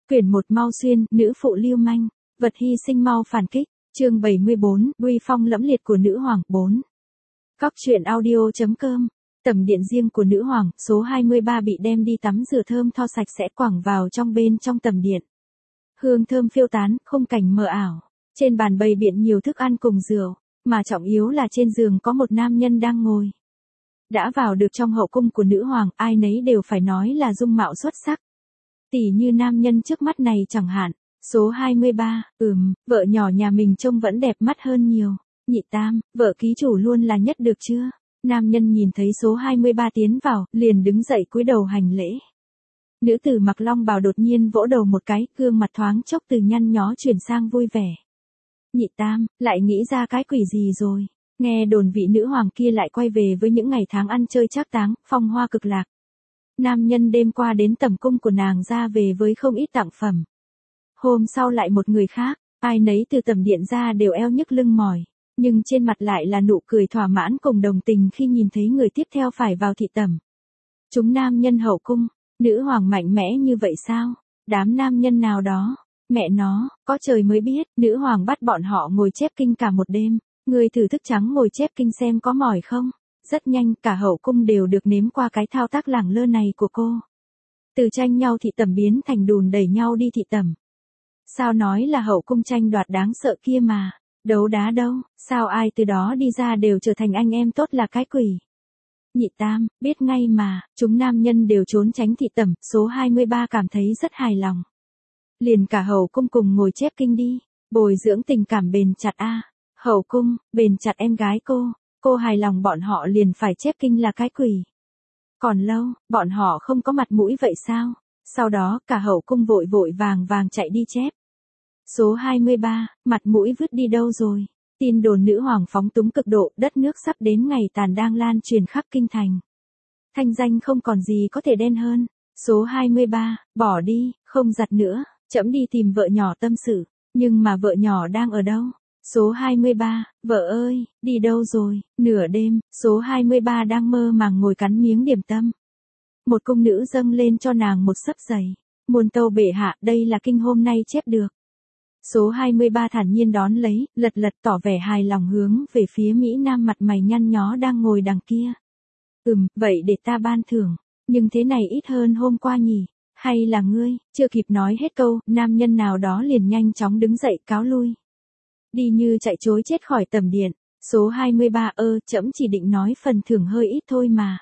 Quyển 1 Mau Xuyên, nữ phụ lưu manh, vật hy sinh mau phản kích, chương 74, uy phong lẫm liệt của nữ hoàng, 4. Các truyện audio.com, tầm điện riêng của nữ hoàng, số 23 bị đem đi tắm rửa thơm tho sạch sẽ quẳng vào bên trong tầm điện. Hương thơm phiêu tán, khung cảnh mờ ảo. Trên bàn bày biện nhiều thức ăn cùng rượu, mà trọng yếu là trên giường có một nam nhân đang ngồi. Đã vào được trong hậu cung của nữ hoàng, ai nấy đều phải nói là dung mạo xuất sắc. Tỉ như nam nhân trước mắt này chẳng hạn. Số 23, vợ nhỏ nhà mình trông vẫn đẹp mắt hơn nhiều. Nhị Tam, vợ ký chủ luôn là nhất được chưa? Nam nhân nhìn thấy số 23 tiến vào, liền đứng dậy cúi đầu hành lễ. Nữ tử mặc long bào đột nhiên vỗ đầu một cái, gương mặt thoáng chốc từ nhăn nhó chuyển sang vui vẻ. Nhị Tam, lại nghĩ ra cái quỷ gì rồi? Nghe đồn vị nữ hoàng kia lại quay về với những ngày tháng ăn chơi trác táng, phong hoa cực lạc. Nam nhân đêm qua đến tầm cung của nàng ra về với không ít tặng phẩm. Hôm sau lại một người khác, ai nấy từ tầm điện ra đều eo nhức lưng mỏi, nhưng trên mặt lại là nụ cười thỏa mãn cùng đồng tình khi nhìn thấy người tiếp theo phải vào thị tẩm. Chúng nam nhân hậu cung, nữ hoàng mạnh mẽ như vậy sao? Đám nam nhân nào đó, mẹ nó, có trời mới biết, nữ hoàng bắt bọn họ ngồi chép kinh cả một đêm, người thử thức trắng ngồi chép kinh xem có mỏi không? Rất nhanh, cả hậu cung đều được nếm qua cái thao tác lẳng lơ này của cô. Từ tranh nhau thị tẩm biến thành đùn đẩy nhau đi thị tẩm. Sao nói là hậu cung tranh đoạt đáng sợ kia mà, đấu đá đâu, sao ai từ đó đi ra đều trở thành anh em tốt là cái quỷ. Nhị Tam, biết ngay mà, chúng nam nhân đều trốn tránh thị tẩm, số 23 cảm thấy rất hài lòng. Liền cả hậu cung cùng ngồi chép kinh đi, bồi dưỡng tình cảm bền chặt a. Hậu cung, bền chặt em gái cô hài lòng bọn họ liền phải chép kinh là cái quỷ. Còn lâu, bọn họ không có mặt mũi vậy sao? Sau đó cả hậu cung vội vội vàng vàng chạy đi chép. Số 23, mặt mũi vứt đi đâu rồi? Tin đồn nữ hoàng phóng túng cực độ, đất nước sắp đến ngày tàn đang lan truyền khắp kinh thành. Thanh danh không còn gì có thể đen hơn. Số 23, bỏ đi, không giặt nữa, trẫm đi tìm vợ nhỏ tâm sự, nhưng mà vợ nhỏ đang ở đâu? Số 23, vợ ơi, đi đâu rồi? Nửa đêm, số 23 đang mơ màng ngồi cắn miếng điểm tâm. Một cung nữ dâng lên cho nàng một xấp giày. Muôn tâu bệ hạ, đây là kinh hôm nay chép được. Số 23 thản nhiên đón lấy, lật tỏ vẻ hài lòng hướng về phía Mỹ Nam mặt mày nhăn nhó đang ngồi đằng kia. Vậy để ta ban thưởng, nhưng thế này ít hơn hôm qua nhỉ? Hay là ngươi? Chưa kịp nói hết câu, nam nhân nào đó liền nhanh chóng đứng dậy cáo lui. Đi như chạy trối chết khỏi tầm điện. Số 23 trẫm chỉ định nói phần thưởng hơi ít thôi mà.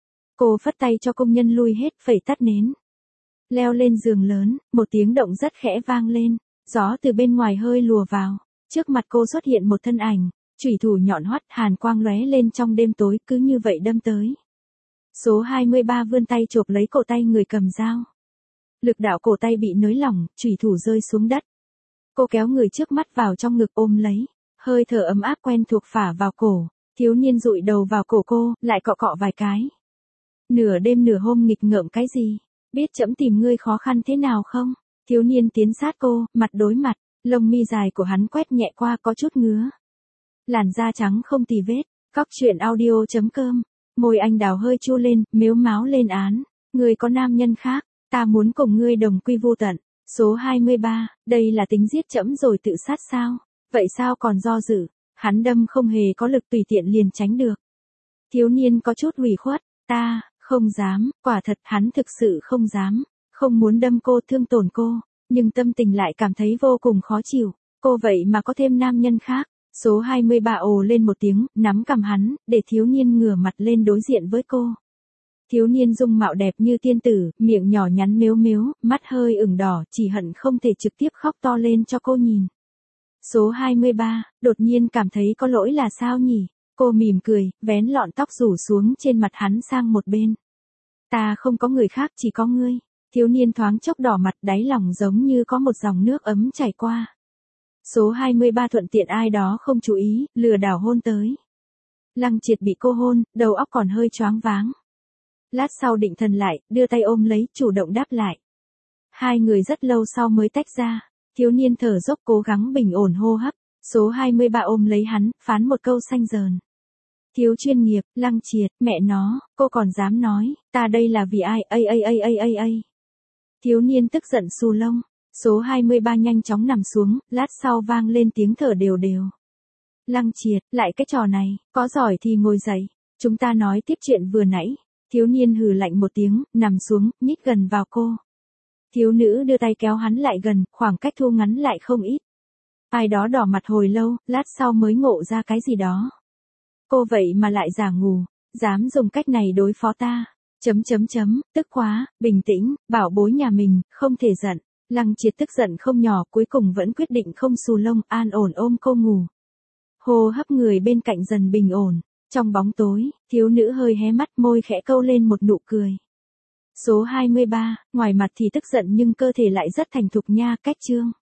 Cô phất tay cho công nhân lui hết, phẩy tắt nến. Leo lên giường lớn, một tiếng động rất khẽ vang lên, gió từ bên ngoài hơi lùa vào. Trước mặt cô xuất hiện một thân ảnh, chủy thủ nhọn hoắt, hàn quang lóe lên trong đêm tối, cứ như vậy đâm tới. Số 23 vươn tay chộp lấy cổ tay người cầm dao. Lực đạo cổ tay bị nới lỏng, chủy thủ rơi xuống đất. Cô kéo người trước mắt vào trong ngực ôm lấy, hơi thở ấm áp quen thuộc phả vào cổ, thiếu niên dụi đầu vào cổ cô, lại cọ cọ vài cái. Nửa đêm nửa hôm nghịch ngợm cái gì? Biết trẫm tìm ngươi khó khăn thế nào không? Thiếu niên tiến sát cô, mặt đối mặt, lông mi dài của hắn quét nhẹ qua có chút ngứa. Làn da trắng không tì vết, các truyện audio.com, môi anh đào hơi chua lên, mếu máo lên án. Ngươi có nam nhân khác, ta muốn cùng ngươi đồng quy vu tận. Số 23, đây là tính giết trẫm rồi tự sát sao? Vậy sao còn do dự? Hắn đâm không hề có lực tùy tiện liền tránh được. Thiếu niên có chút ủy khuất, ta, không dám, quả thật hắn thực sự không dám, không muốn đâm cô thương tổn cô, nhưng tâm tình lại cảm thấy vô cùng khó chịu, cô vậy mà có thêm nam nhân khác. Số 23 ồ lên một tiếng, nắm cằm hắn, để thiếu niên ngửa mặt lên đối diện với cô. Thiếu niên dung mạo đẹp như tiên tử, miệng nhỏ nhắn mếu mếu, mắt hơi ửng đỏ, chỉ hận không thể trực tiếp khóc to lên cho cô nhìn. Số 23, đột nhiên cảm thấy có lỗi là sao nhỉ? Cô mỉm cười, vén lọn tóc rủ xuống trên mặt hắn sang một bên. Ta không có người khác, chỉ có ngươi. Thiếu niên thoáng chốc đỏ mặt, đáy lòng giống như có một dòng nước ấm chảy qua. Số 23 thuận tiện ai đó không chú ý, lừa đảo hôn tới. Lăng Triệt bị cô hôn, đầu óc còn hơi choáng váng. Lát sau định thần lại, đưa tay ôm lấy, chủ động đáp lại. Hai người rất lâu sau mới tách ra. Thiếu niên thở dốc cố gắng bình ổn hô hấp. Số 23 ôm lấy hắn, phán một câu xanh dờn. Thiếu chuyên nghiệp, Lăng Triệt, mẹ nó, cô còn dám nói, ta đây là vì ai, Thiếu niên tức giận xù lông, Số 23 nhanh chóng nằm xuống, lát sau vang lên tiếng thở đều đều. Lăng Triệt, lại cái trò này, có giỏi thì ngồi dậy, chúng ta nói tiếp chuyện vừa nãy. Thiếu niên hừ lạnh một tiếng, nằm xuống, nhích gần vào cô. Thiếu nữ đưa tay kéo hắn lại gần, khoảng cách thu ngắn lại không ít. Ai đó đỏ mặt hồi lâu, lát sau mới ngộ ra cái gì đó. Cô vậy mà lại giả ngủ, dám dùng cách này đối phó ta. Tức quá, bình tĩnh, bảo bối nhà mình, không thể giận. Lăng Triệt tức giận không nhỏ, cuối cùng vẫn quyết định không xù lông, an ổn ôm cô ngủ. Hô hấp người bên cạnh dần bình ổn. Trong bóng tối, thiếu nữ hơi hé mắt, môi khẽ câu lên một nụ cười. Số 23, ngoài mặt thì tức giận nhưng cơ thể lại rất thành thục nha, cách chương.